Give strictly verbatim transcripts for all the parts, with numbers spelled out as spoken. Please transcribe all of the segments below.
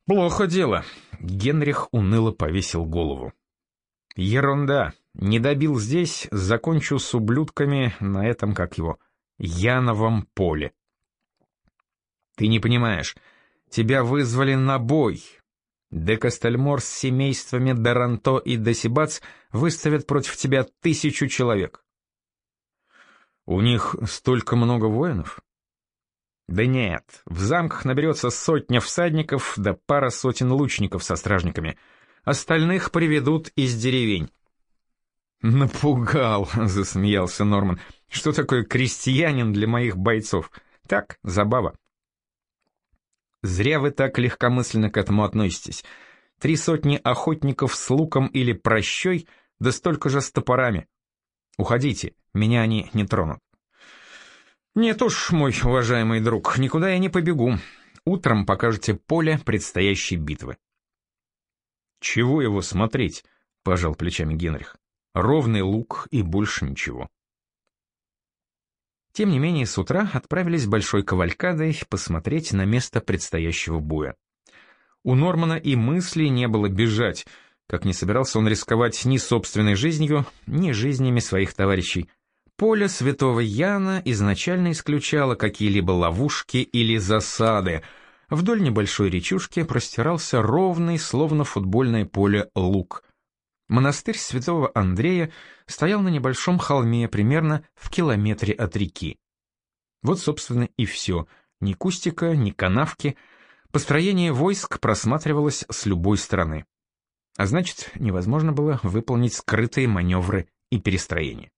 Плохо дело. Генрих уныло повесил голову. Ерунда. Не добил здесь, закончу с ублюдками на этом, как его, Яновом поле. Ты не понимаешь. Тебя вызвали на бой. Де Кастельмор с семействами Даранто и Десибац выставят против тебя тысячу человек. У них столько много воинов? Да нет, в замках наберется сотня всадников да пара сотен лучников со стражниками. Остальных приведут из деревень. «Напугал», — засмеялся Норман. «Что такое крестьянин для моих бойцов? Так, забава». «Зря вы так легкомысленно к этому относитесь. Три сотни охотников с луком или прощой, да столько же с топорами. Уходите, меня они не тронут». «Нет уж, мой уважаемый друг, никуда я не побегу. Утром покажете поле предстоящей битвы». «Чего его смотреть?» — пожал плечами Генрих. «Ровный луг и больше ничего». Тем не менее, с утра отправились большой кавалькадой посмотреть на место предстоящего боя. У Нормана и мысли не было бежать, как не собирался он рисковать ни собственной жизнью, ни жизнями своих товарищей. Поле Святого Яна изначально исключало какие-либо ловушки или засады. Вдоль небольшой речушки простирался ровный, словно футбольное поле, луг. Монастырь Святого Андрея стоял на небольшом холме, примерно в километре от реки. Вот, собственно, и все. Ни кустика, ни канавки. Построение войск просматривалось с любой стороны. А значит, невозможно было выполнить скрытые маневры и перестроения.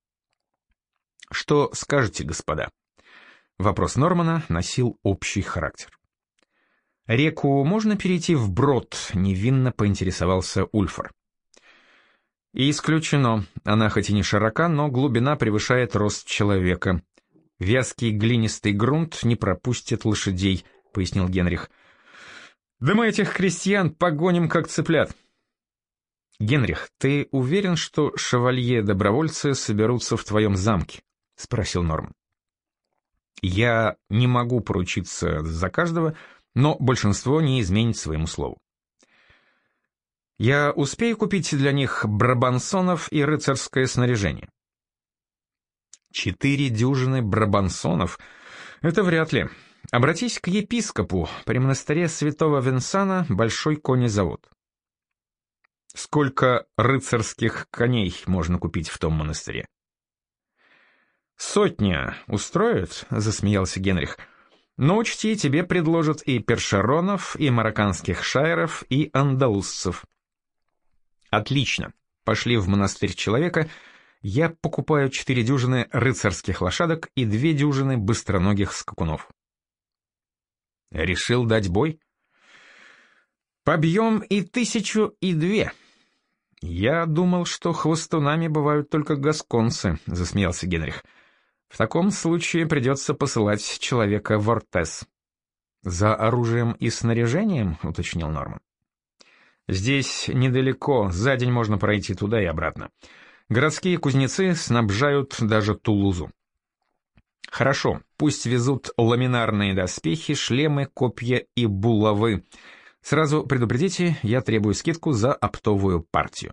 «Что скажете, господа?» Вопрос Нормана носил общий характер. «Реку можно перейти вброд?» — невинно поинтересовался Ульфар. «Исключено. Она хоть и не широка, но глубина превышает рост человека. Вязкий глинистый грунт не пропустит лошадей», — пояснил Генрих. «Да мы этих крестьян погоним, как цыплят». «Генрих, ты уверен, что шевалье-добровольцы соберутся в твоем замке?» — спросил Норман. «Я не могу поручиться за каждого, но большинство не изменит своему слову. Я успею купить для них брабансонов и рыцарское снаряжение». «Четыре дюжины брабансонов? Это вряд ли. Обратись к епископу, при монастыре святого Винсана большой конезавод». «Сколько рыцарских коней можно купить в том монастыре?» «Сотня устроит?» — засмеялся Генрих. «Но учти, тебе предложат и першеронов, и марокканских шайров, и андалузцев». «Отлично. Пошли в монастырь человека. Я покупаю четыре дюжины рыцарских лошадок и две дюжины быстроногих скакунов». «Решил дать бой?» «Побьем и тысячу, и две». «Я думал, что хвостунами бывают только гасконцы», — засмеялся Генрих. «В таком случае придется посылать человека в Ортес». «За оружием и снаряжением?» — уточнил Норман. «Здесь недалеко, за день можно пройти туда и обратно. Городские кузнецы снабжают даже Тулузу». «Хорошо, пусть везут ламинарные доспехи, шлемы, копья и булавы. Сразу предупредите, я требую скидку за оптовую партию».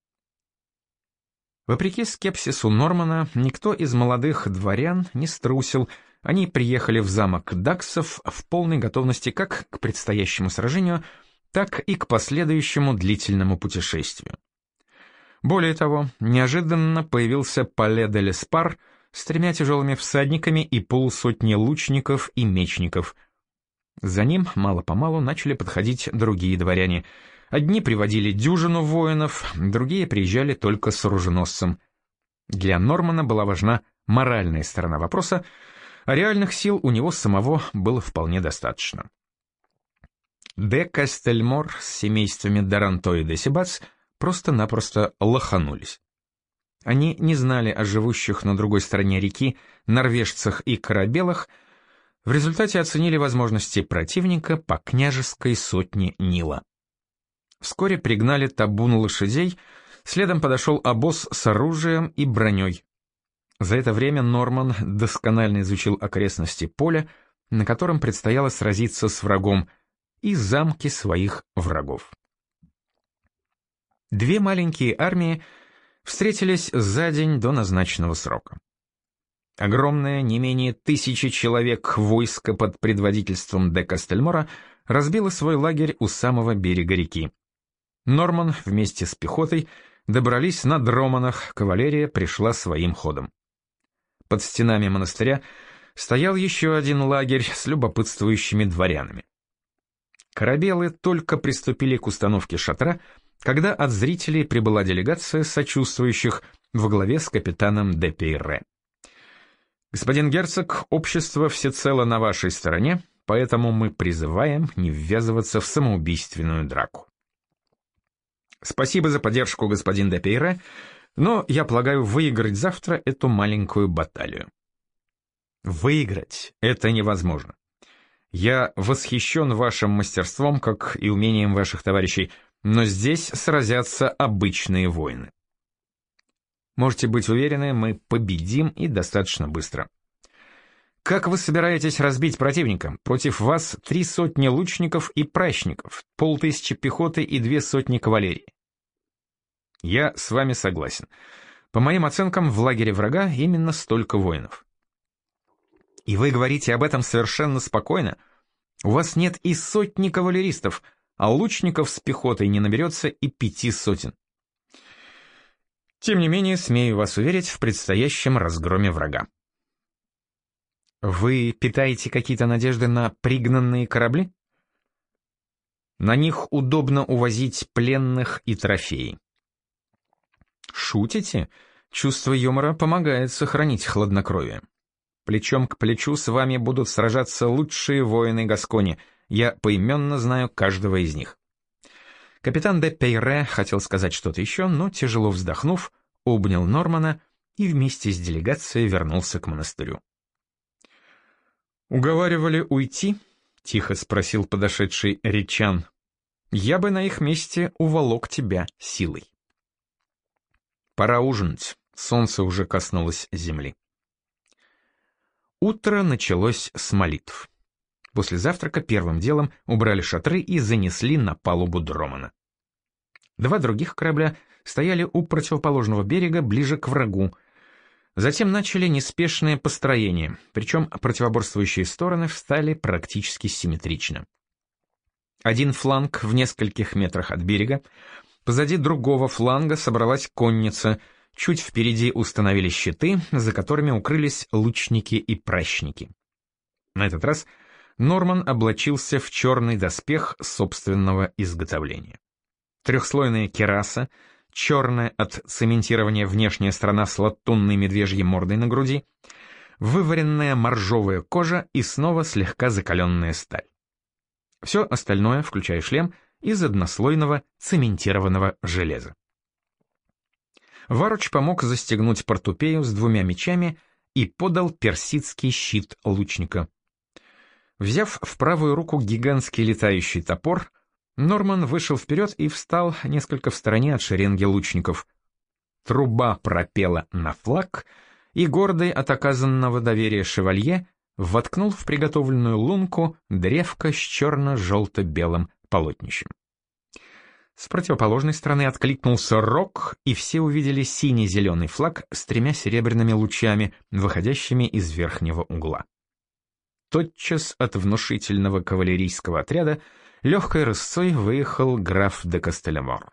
Вопреки скепсису Нормана, никто из молодых дворян не струсил. Они приехали в замок Даксов в полной готовности как к предстоящему сражению, так и к последующему длительному путешествию. Более того, неожиданно появился Пале де Леспар с тремя тяжелыми всадниками и полусотни лучников и мечников. За ним мало-помалу начали подходить другие дворяне. Одни приводили дюжину воинов, другие приезжали только с оруженосцем. Для Нормана была важна моральная сторона вопроса, а реальных сил у него самого было вполне достаточно. Де Кастельмор с семействами Даранто и Десибац просто-напросто лоханулись. Они не знали о живущих на другой стороне реки норвежцах и корабелах, в результате оценили возможности противника по княжеской сотне Нила. Вскоре пригнали табун лошадей, следом подошел обоз с оружием и броней. За это время Норман досконально изучил окрестности поля, на котором предстояло сразиться с врагом, и замки своих врагов. Две маленькие армии встретились за день до назначенного срока. Огромное, не менее тысячи человек войско под предводительством де Кастельмора разбило свой лагерь у самого берега реки. Норман вместе с пехотой добрались на Дроманах, кавалерия пришла своим ходом. Под стенами монастыря стоял еще один лагерь с любопытствующими дворянами. Корабелы только приступили к установке шатра, когда от зрителей прибыла делегация сочувствующих во главе с капитаном де Пейре. «Господин герцог, общество всецело на вашей стороне, поэтому мы призываем не ввязываться в самоубийственную драку». «Спасибо за поддержку, господин де Пейре, но я полагаю выиграть завтра эту маленькую баталию». «Выиграть — это невозможно. Я восхищен вашим мастерством, как и умением ваших товарищей, но здесь сразятся обычные воины. Можете быть уверены, мы победим и достаточно быстро. Как вы собираетесь разбить противника? Против вас три сотни лучников и пращников, полтысячи пехоты и две сотни кавалерии. Я с вами согласен. По моим оценкам, в лагере врага именно столько воинов. И вы говорите об этом совершенно спокойно? У вас нет и сотни кавалеристов, а лучников с пехотой не наберется и пяти сотен. Тем не менее, смею вас уверить в предстоящем разгроме врага. Вы питаете какие-то надежды на пригнанные корабли? На них удобно увозить пленных и трофеи. Шутите? Чувство юмора помогает сохранить хладнокровие. Плечом к плечу с вами будут сражаться лучшие воины Гаскони. Я поименно знаю каждого из них. Капитан де Пейре хотел сказать что-то еще, но, тяжело вздохнув, обнял Нормана и вместе с делегацией вернулся к монастырю. «Уговаривали уйти?» — тихо спросил подошедший Ричан. «Я бы на их месте уволок тебя силой». «Пора ужинать, солнце уже коснулось земли». Утро началось с молитв. После завтрака первым делом убрали шатры и занесли на палубу Дромана. Два других корабля стояли у противоположного берега ближе к врагу. Затем начали неспешное построение, причем противоборствующие стороны встали практически симметрично. Один фланг в нескольких метрах от берега, позади другого фланга собралась конница, чуть впереди установили щиты, за которыми укрылись лучники и пращники. На этот раз Норман облачился в черный доспех собственного изготовления. Трехслойная кираса, черная от цементирования внешняя сторона с латунной медвежьей мордой на груди, вываренная моржовая кожа и снова слегка закаленная сталь. Все остальное, включая шлем, из однослойного цементированного железа. Варуч помог застегнуть портупею с двумя мечами и подал персидский щит лучника. Взяв в правую руку гигантский летающий топор, Норман вышел вперед и встал несколько в стороне от шеренги лучников. Труба пропела на флаг, и гордый от оказанного доверия шевалье воткнул в приготовленную лунку древко с черно-желто-белым полотнищем. С противоположной стороны откликнулся рог, и все увидели синий-зеленый флаг с тремя серебряными лучами, выходящими из верхнего угла. Тотчас от внушительного кавалерийского отряда легкой рысцой выехал граф де Кастельмор.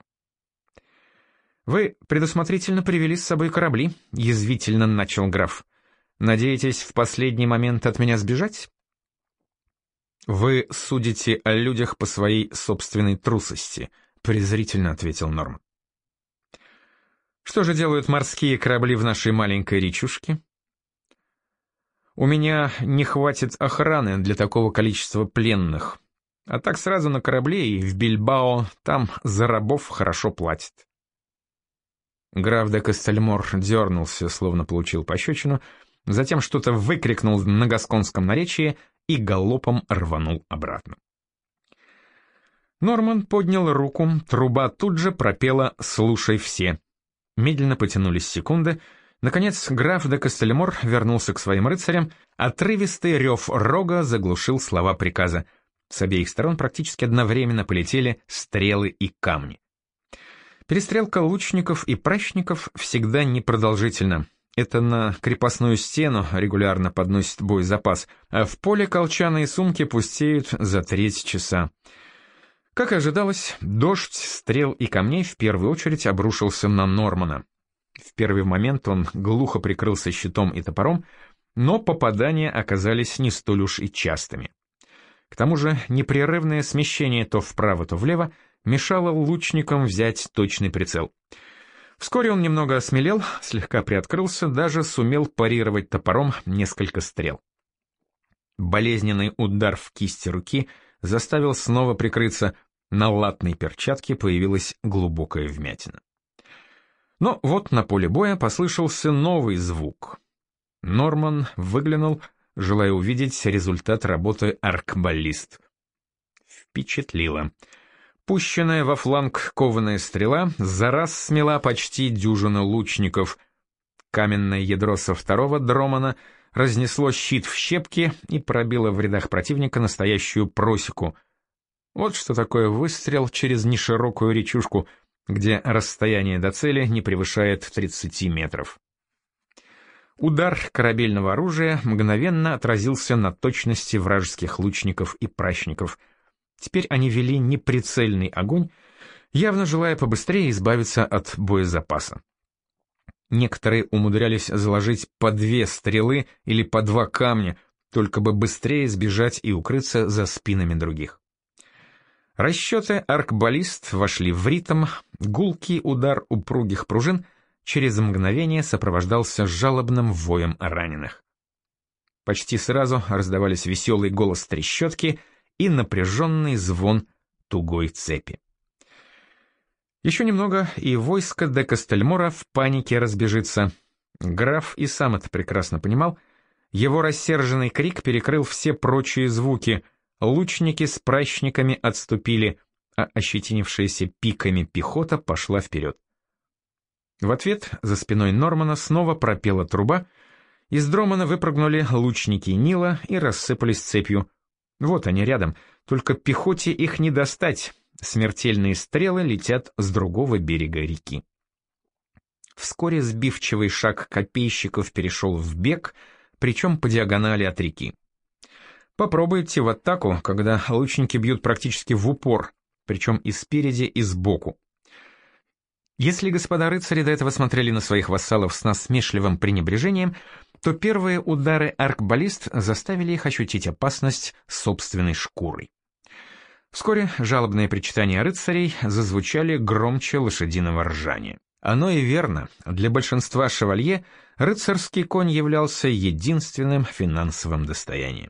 «Вы предусмотрительно привели с собой корабли», — язвительно начал граф. «Надеетесь в последний момент от меня сбежать?» «Вы судите о людях по своей собственной трусости», — презрительно ответил Норман. «Что же делают морские корабли в нашей маленькой речушке?» «У меня не хватит охраны для такого количества пленных, а так сразу на корабле и в Бильбао, там за рабов хорошо платят». Граф де Кастельмор дернулся, словно получил пощечину, затем что-то выкрикнул на гасконском наречии и галопом рванул обратно. Норман поднял руку, труба тут же пропела «Слушай все». Медленно потянулись секунды. Наконец граф де Кастельмор вернулся к своим рыцарям, отрывистый рев рога заглушил слова приказа. С обеих сторон практически одновременно полетели стрелы и камни. Перестрелка лучников и пращников всегда непродолжительна. Это на крепостную стену регулярно подносит боезапас, а в поле колчаны сумки пустеют за треть часа. Как и ожидалось, дождь стрел и камней в первую очередь обрушился на Нормана. В первый момент он глухо прикрылся щитом и топором, но попадания оказались не столь уж и частыми. К тому же непрерывное смещение то вправо, то влево мешало лучникам взять точный прицел. Вскоре он немного осмелел, слегка приоткрылся, даже сумел парировать топором несколько стрел. Болезненный удар в кисть руки заставил снова прикрыться, на латной перчатке появилась глубокая вмятина. Но вот на поле боя послышался новый звук. Норман выглянул, желая увидеть результат работы аркбаллист. Впечатлило. Пущенная во фланг кованая стрела за раз смела почти дюжину лучников. Каменное ядро со второго дромана разнесло щит в щепки и пробило в рядах противника настоящую просеку. Вот что такое выстрел через неширокую речушку, где расстояние до цели не превышает тридцати метров. Удар корабельного оружия мгновенно отразился на точности вражеских лучников и пращников. Теперь они вели неприцельный огонь, явно желая побыстрее избавиться от боезапаса. Некоторые умудрялись заложить по две стрелы или по два камня, только бы быстрее сбежать и укрыться за спинами других. Расчеты аркбаллист вошли в ритм, гулкий удар упругих пружин через мгновение сопровождался жалобным воем раненых. Почти сразу раздавались веселый голос трещотки и напряженный звон тугой цепи. Еще немного, и войско де Кастельмора в панике разбежится. Граф и сам это прекрасно понимал. Его рассерженный крик перекрыл все прочие звуки. Лучники с пращниками отступили, а ощетинившаяся пиками пехота пошла вперед. В ответ за спиной Нормана снова пропела труба, из дромана выпрыгнули лучники Нила и рассыпались цепью. Вот они рядом, только пехоте их не достать, смертельные стрелы летят с другого берега реки. Вскоре сбивчивый шаг копейщиков перешел в бег, причем по диагонали от реки. Попробуйте в атаку, когда лучники бьют практически в упор, причем и спереди, и сбоку. Если господа рыцари до этого смотрели на своих вассалов с насмешливым пренебрежением, то первые удары аркбаллист заставили их ощутить опасность собственной шкурой. Вскоре жалобные причитания рыцарей зазвучали громче лошадиного ржания. Оно и верно, для большинства шевалье рыцарский конь являлся единственным финансовым достоянием.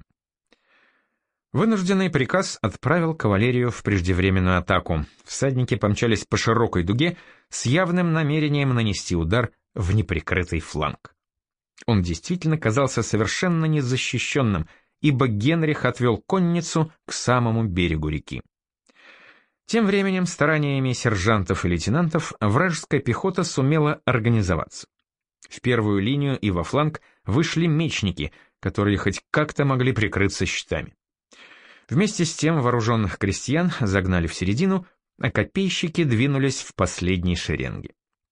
Вынужденный приказ отправил кавалерию в преждевременную атаку. Всадники помчались по широкой дуге с явным намерением нанести удар в неприкрытый фланг. Он действительно казался совершенно незащищенным, ибо Генрих отвел конницу к самому берегу реки. Тем временем стараниями сержантов и лейтенантов вражеская пехота сумела организоваться. В первую линию и во фланг вышли мечники, которые хоть как-то могли прикрыться щитами. Вместе с тем вооруженных крестьян загнали в середину, а копейщики двинулись в последней шеренге.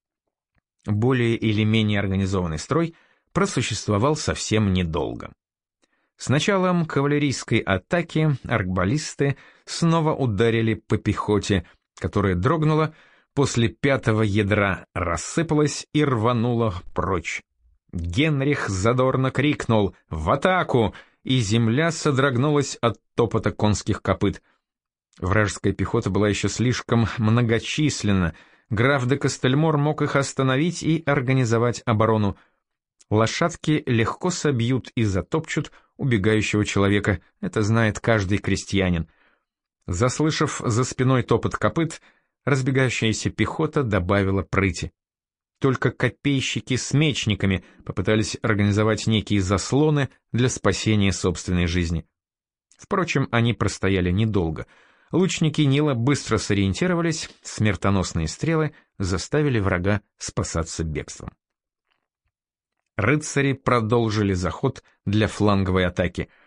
Более или менее организованный строй просуществовал совсем недолго. С началом кавалерийской атаки аркбаллисты снова ударили по пехоте, которая дрогнула, после пятого ядра рассыпалась и рванула прочь. Генрих задорно крикнул «В атаку!», и земля содрогнулась от топота конских копыт. Вражеская пехота была еще слишком многочисленна, граф де Кастельмор мог их остановить и организовать оборону. Лошадки легко собьют и затопчут убегающего человека, это знает каждый крестьянин. Заслышав за спиной топот копыт, разбегающаяся пехота добавила прыти. Только копейщики с мечниками попытались организовать некие заслоны для спасения собственной жизни. Впрочем, они простояли недолго. Лучники Нила быстро сориентировались, смертоносные стрелы заставили врага спасаться бегством. Рыцари продолжили заход для фланговой атаки.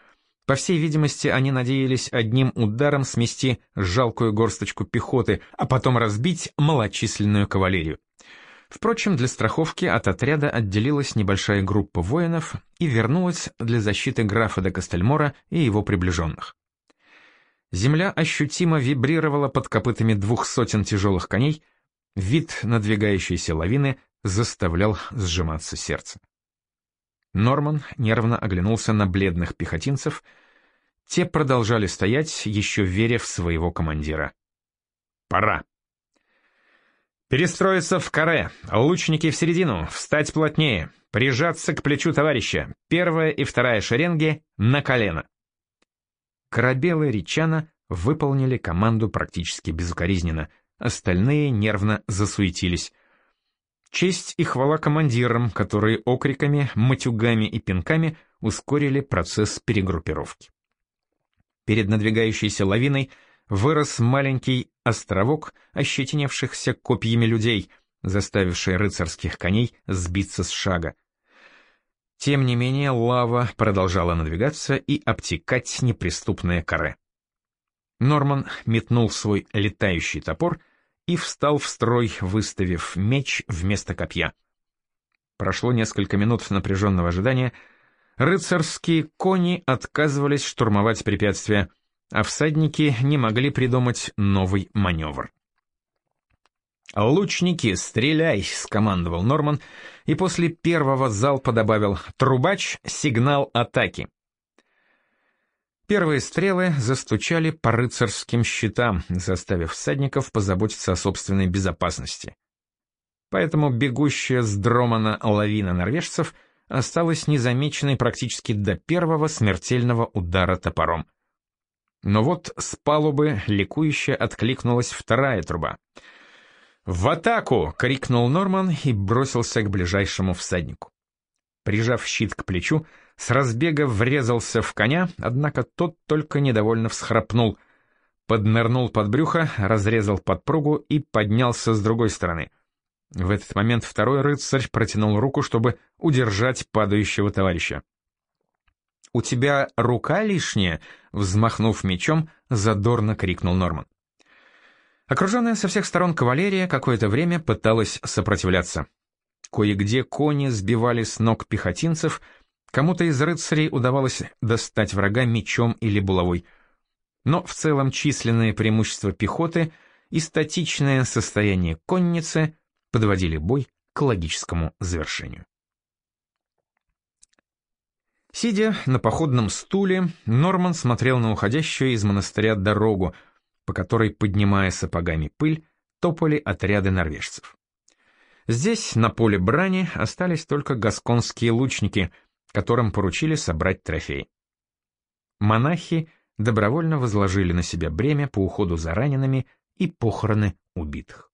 По всей видимости, они надеялись одним ударом смести жалкую горсточку пехоты, а потом разбить малочисленную кавалерию. Впрочем, для страховки от отряда отделилась небольшая группа воинов и вернулась для защиты графа де Кастельмора и его приближенных. Земля ощутимо вибрировала под копытами двух сотен тяжелых коней, вид надвигающейся лавины заставлял сжиматься сердце. Норман нервно оглянулся на бледных пехотинцев. Те продолжали стоять, еще веря в своего командира. «Пора!» «Перестроиться в каре, лучники в середину, встать плотнее, прижаться к плечу товарища, первая и вторая шеренги на колено». Корабелы Ричана выполнили команду практически безукоризненно, остальные нервно засуетились. Честь и хвала командирам, которые окриками, матюгами и пинками ускорили процесс перегруппировки. Перед надвигающейся лавиной вырос маленький островок ощетинившихся копьями людей, заставивший рыцарских коней сбиться с шага. Тем не менее, лава продолжала надвигаться и обтекать неприступное каре. Норман метнул свой летающий топор и встал в строй, выставив меч вместо копья. Прошло несколько минут напряженного ожидания. Рыцарские кони отказывались штурмовать препятствия, а всадники не могли придумать новый маневр. «Лучники, стреляй!» — скомандовал Норман, и после первого залпа добавил: «Трубач, сигнал атаки!» Первые стрелы застучали по рыцарским щитам, заставив всадников позаботиться о собственной безопасности. Поэтому бегущая с Дромана лавина норвежцев осталась незамеченной практически до первого смертельного удара топором. Но вот с палубы ликующе откликнулась вторая труба. «В атаку!» — крикнул Норман и бросился к ближайшему всаднику. Прижав щит к плечу, с разбега врезался в коня, однако тот только недовольно всхрапнул, поднырнул под брюхо, разрезал подпругу и поднялся с другой стороны. В этот момент второй рыцарь протянул руку, чтобы удержать падающего товарища. «У тебя рука лишняя?» — взмахнув мечом, задорно крикнул Норман. Окруженная со всех сторон кавалерия какое-то время пыталась сопротивляться. Кое-где кони сбивали с ног пехотинцев, кому-то из рыцарей удавалось достать врага мечом или булавой. Но в целом численное преимущество пехоты и статичное состояние конницы подводили бой к логическому завершению. Сидя на походном стуле, Норман смотрел на уходящую из монастыря дорогу, по которой, поднимая сапогами пыль, топали отряды норвежцев. Здесь, на поле брани, остались только гасконские лучники, которым поручили собрать трофей. Монахи добровольно возложили на себя бремя по уходу за ранеными и похороны убитых.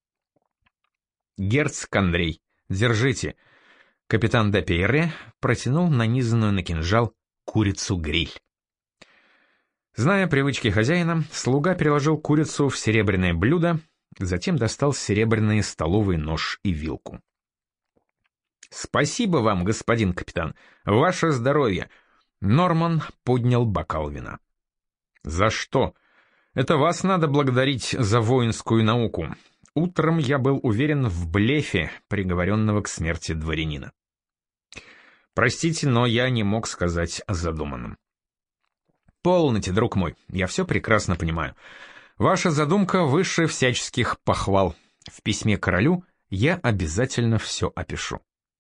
«Герцог Андрей, держите!» Капитан де Пейре протянул нанизанную на кинжал курицу-гриль. Зная привычки хозяина, слуга переложил курицу в серебряное блюдо, затем достал серебряный столовый нож и вилку. «Спасибо вам, господин капитан, ваше здоровье!» Норман поднял бокал вина. «За что? Это вас надо благодарить за воинскую науку. Утром я был уверен в блефе приговоренного к смерти дворянина. Простите, но я не мог сказать о задуманном». «Полноте, друг мой, я все прекрасно понимаю. Ваша задумка выше всяческих похвал. В письме королю я обязательно все опишу».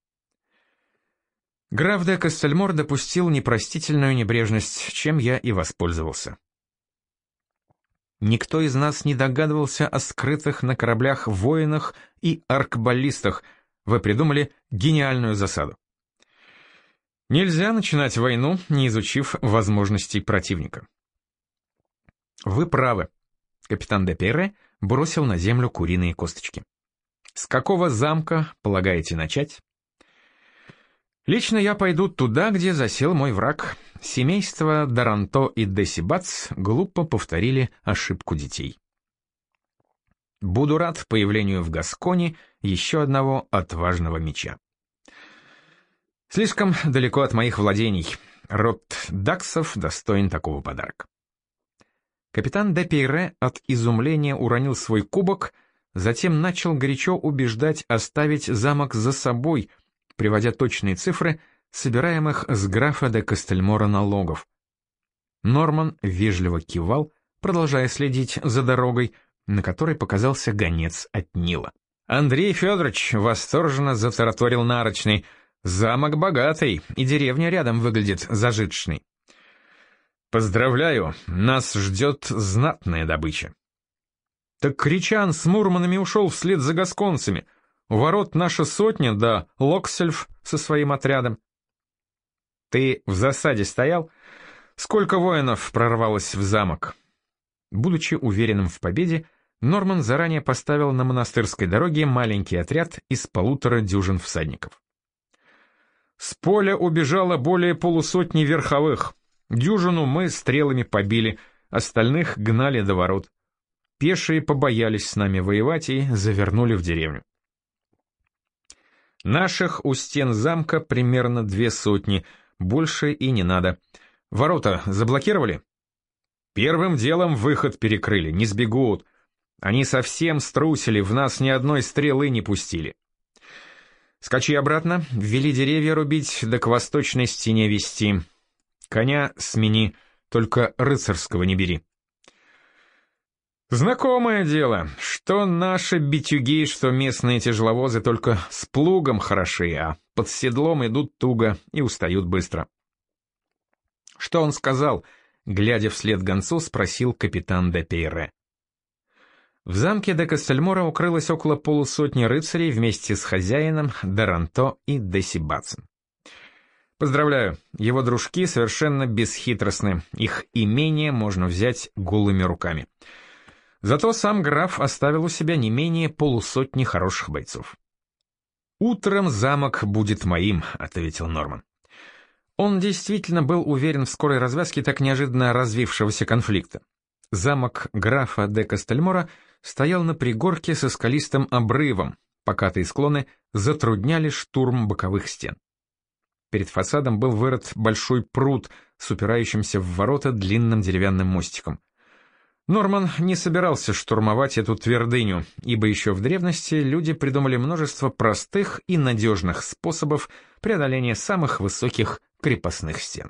Граф де Кастельмор допустил непростительную небрежность, чем я и воспользовался. Никто из нас не догадывался о скрытых на кораблях воинах и аркбаллистах. Вы придумали гениальную засаду. Нельзя начинать войну, не изучив возможностей противника. Вы правы. Капитан де Пейре бросил на землю куриные косточки. С какого замка полагаете начать? Лично я пойду туда, где засел мой враг. Семейство Даранто и Десибац глупо повторили ошибку детей. Буду рад появлению в Гасконе еще одного отважного меча. Слишком далеко от моих владений. род Даксов достоин такого подарка. Капитан де Пейре от изумления уронил свой кубок, затем начал горячо убеждать оставить замок за собой, приводя точные цифры собираемых с графа де Кастельмора налогов. Норман вежливо кивал, продолжая следить за дорогой, на которой показался гонец от Нила. Андрей Федорович восторженно затараторил нарочный: «Замок богатый, и деревня рядом выглядит зажиточной. Поздравляю, нас ждет знатная добыча». «Так Кричан с Мурманами ушел вслед за гасконцами. У ворот наша сотня, да Локсельф со своим отрядом». «Ты в засаде стоял? Сколько воинов прорвалось в замок?» Будучи уверенным в победе, Норман заранее поставил на монастырской дороге маленький отряд из полутора дюжин всадников. «С поля убежало более полусотни верховых. Дюжину мы стрелами побили, остальных гнали до ворот. Пешие побоялись с нами воевать и завернули в деревню. Наших у стен замка примерно две сотни, больше и не надо. Ворота заблокировали? Первым делом выход перекрыли, не сбегут. Они совсем струсили, в нас ни одной стрелы не пустили. Скачи обратно, вели деревья рубить, да к восточной стене вести. Коня смени, только рыцарского не бери». Знакомое дело, что наши битюги, что местные тяжеловозы только с плугом хороши, а под седлом идут туго и устают быстро. Что он сказал, глядя вслед гонцу, спросил капитан де Пейре. В замке де Кастельмора укрылось около полусотни рыцарей вместе с хозяином Даранто и де Сибацем. Поздравляю, его дружки совершенно бесхитростны, их имение можно взять голыми руками. Зато сам граф оставил у себя не менее полусотни хороших бойцов. «Утром замок будет моим», — ответил Норман. Он действительно был уверен в скорой развязке так неожиданно развившегося конфликта. Замок графа де Кастельмора стоял на пригорке со скалистым обрывом, покатые склоны затрудняли штурм боковых стен. Перед фасадом был вырыт большой пруд с упирающимся в ворота длинным деревянным мостиком. Норман не собирался штурмовать эту твердыню, ибо еще в древности люди придумали множество простых и надежных способов преодоления самых высоких крепостных стен.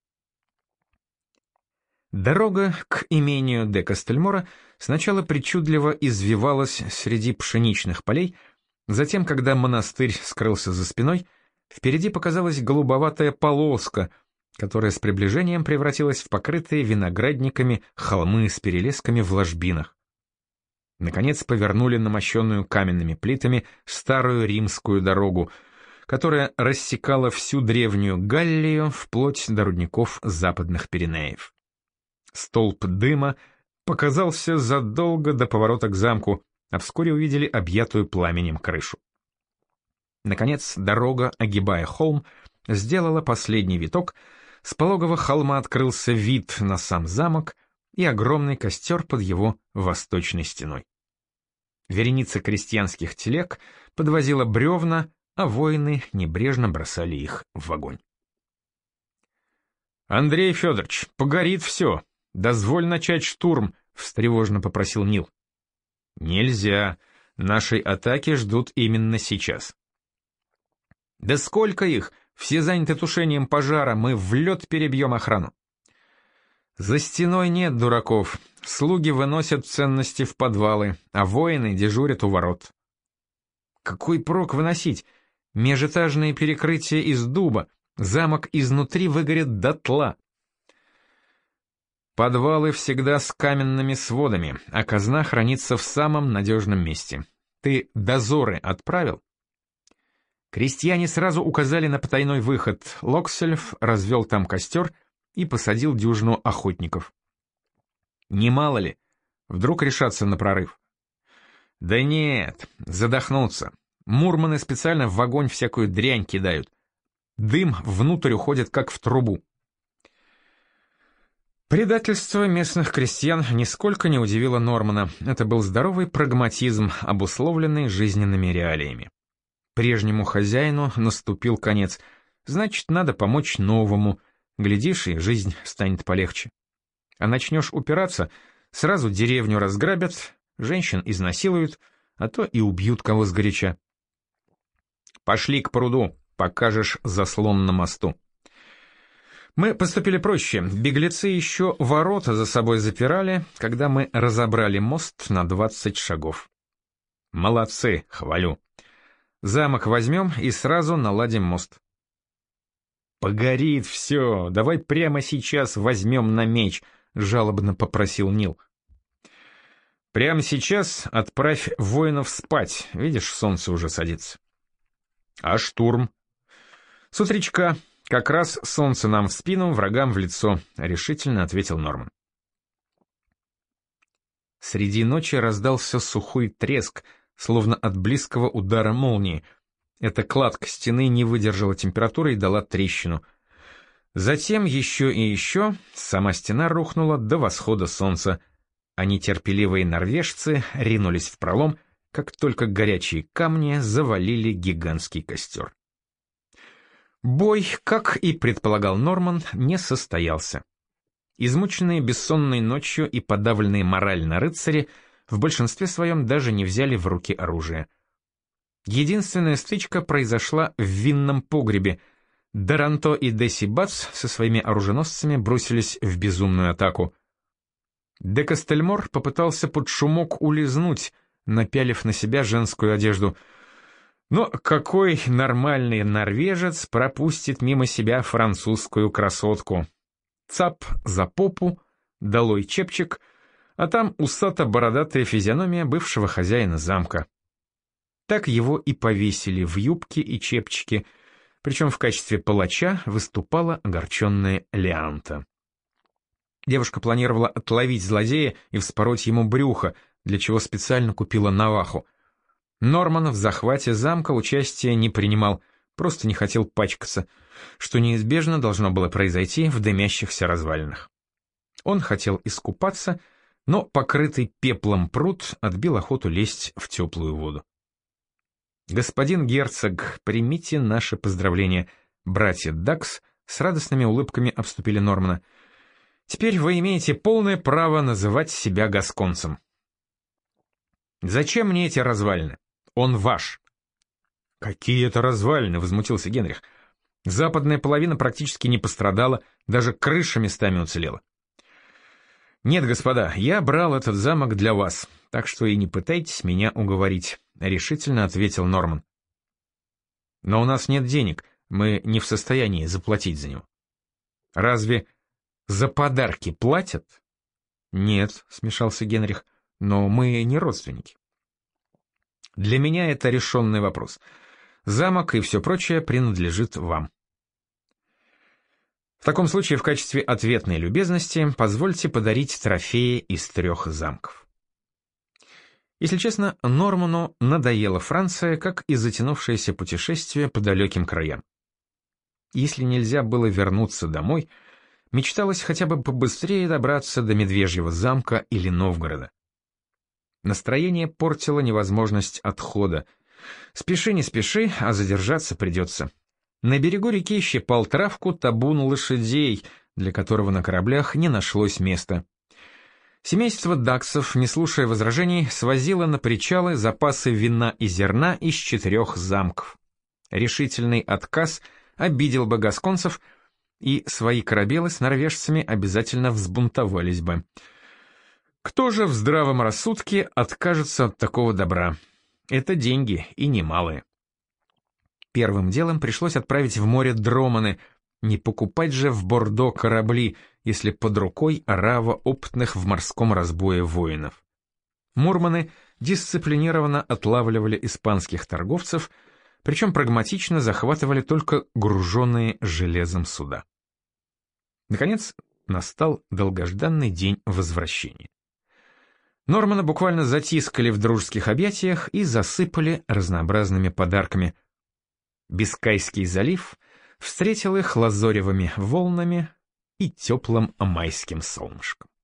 Дорога к имению де Кастельмора сначала причудливо извивалась среди пшеничных полей, затем, когда монастырь скрылся за спиной, впереди показалась голубоватая полоска, которая с приближением превратилась в покрытые виноградниками холмы с перелесками в ложбинах. Наконец повернули на мощенную каменными плитами старую римскую дорогу, которая рассекала всю древнюю Галлию вплоть до рудников западных Пиренеев. Столб дыма показался задолго до поворота к замку, а вскоре увидели объятую пламенем крышу. Наконец дорога, огибая холм, сделала последний виток, с пологого холма открылся вид на сам замок и огромный костер под его восточной стеной. Вереница крестьянских телег подвозила бревна, а воины небрежно бросали их в огонь. «Андрей Федорович, погорит все, дозволь начать штурм», — встревоженно попросил Нил. «Нельзя, нашей атаки ждут именно сейчас». «Да сколько их? Все заняты тушением пожара, мы в лед перебьем охрану». «За стеной нет дураков, слуги выносят ценности в подвалы, а воины дежурят у ворот». «Какой прок выносить? Межэтажные перекрытия из дуба, замок изнутри выгорит дотла». «Подвалы всегда с каменными сводами, а казна хранится в самом надежном месте. Ты дозоры отправил?» Крестьяне сразу указали на потайной выход. Локсельф развел там костер и посадил дюжину охотников. Не мало ли, вдруг решатся на прорыв. Да нет, задохнутся. Мурманы специально в огонь всякую дрянь кидают. Дым внутрь уходит, как в трубу. Предательство местных крестьян нисколько не удивило Нормана. Это был здоровый прагматизм, обусловленный жизненными реалиями. Прежнему хозяину наступил конец, значит, надо помочь новому, Глядишь, и жизнь станет полегче. А начнешь упираться, сразу деревню разграбят, женщин изнасилуют, а то и убьют кого сгоряча. Пошли к пруду, покажешь заслон на мосту. Мы поступили проще. Беглецы еще ворота за собой запирали, когда мы разобрали мост на двадцать шагов. Молодцы, хвалю. Замок возьмем и сразу наладим мост. Погорит все, давай прямо сейчас возьмем на меч, жалобно попросил Нил. Прямо сейчас отправь воинов спать, видишь, солнце уже садится. А штурм? С утречка. «Как раз солнце нам в спину, врагам в лицо», — решительно ответил Норман. Среди ночи раздался сухой треск, словно от близкого удара молнии. Эта кладка стены не выдержала температуры и дала трещину. Затем еще и еще сама стена рухнула до восхода солнца, а нетерпеливые норвежцы ринулись в пролом, как только горячие камни завалили гигантский костер. Бой, как и предполагал Норман, не состоялся. Измученные бессонной ночью и подавленные морально рыцари в большинстве своем даже не взяли в руки оружие. Единственная стычка произошла в винном погребе. Даранто и Десси Батс со своими оруженосцами бросились в безумную атаку. Де Кастельмор попытался под шумок улизнуть, напялив на себя женскую одежду. Но какой нормальный норвежец пропустит мимо себя французскую красотку? Цап за попу, долой чепчик, а там усато-бородатая физиономия бывшего хозяина замка. Так его и повесили в юбке и чепчике, причем в качестве палача выступала огорченная Леанта. Девушка планировала отловить злодея и вспороть ему брюхо, для чего специально купила наваху. Норман в захвате замка участия не принимал, просто не хотел пачкаться, что неизбежно должно было произойти в дымящихся развалинах. Он хотел искупаться, но покрытый пеплом пруд отбил охоту лезть в теплую воду. «Господин герцог, примите наши поздравления», братья Дакс с радостными улыбками обступили Нормана. «Теперь вы имеете полное право называть себя гасконцем». «Зачем мне эти развалины? Он ваш». «Какие это развалины?» — возмутился Генрих. «Западная половина практически не пострадала, даже крыша местами уцелела». «Нет, господа, я брал этот замок для вас, так что и не пытайтесь меня уговорить», — решительно ответил Норман. «Но у нас нет денег, мы не в состоянии заплатить за него». «Разве за подарки платят?» «Нет», — смешался Генрих, — «но мы не родственники». «Для меня это решенный вопрос. Замок и все прочее принадлежит вам». В таком случае, в качестве ответной любезности, позвольте подарить трофеи из трех замков. Если честно, Норману надоела Франция, как и затянувшееся путешествие по далеким краям. Если нельзя было вернуться домой, мечталось хотя бы побыстрее добраться до Медвежьего замка или Новгорода. Настроение портило невозможность отхода. Спеши, не спеши, а задержаться придется. На берегу реки щипал травку табун лошадей, для которого на кораблях не нашлось места. Семейство Даксов, не слушая возражений, свозило на причалы запасы вина и зерна из четырех замков. Решительный отказ обидел бы гасконцев, и свои корабелы с норвежцами обязательно взбунтовались бы. Кто же в здравом рассудке откажется от такого добра? Это деньги, и немалые. Первым делом пришлось отправить в море дроманы, не покупать же в Бордо корабли, если под рукой орава опытных в морском разбое воинов. Мурманы дисциплинированно отлавливали испанских торговцев, причем прагматично захватывали только груженные железом суда. Наконец, настал долгожданный день возвращения. Нормана буквально затискали в дружеских объятиях и засыпали разнообразными подарками. Бискайский залив встретил их лазоревыми волнами и теплым майским солнышком.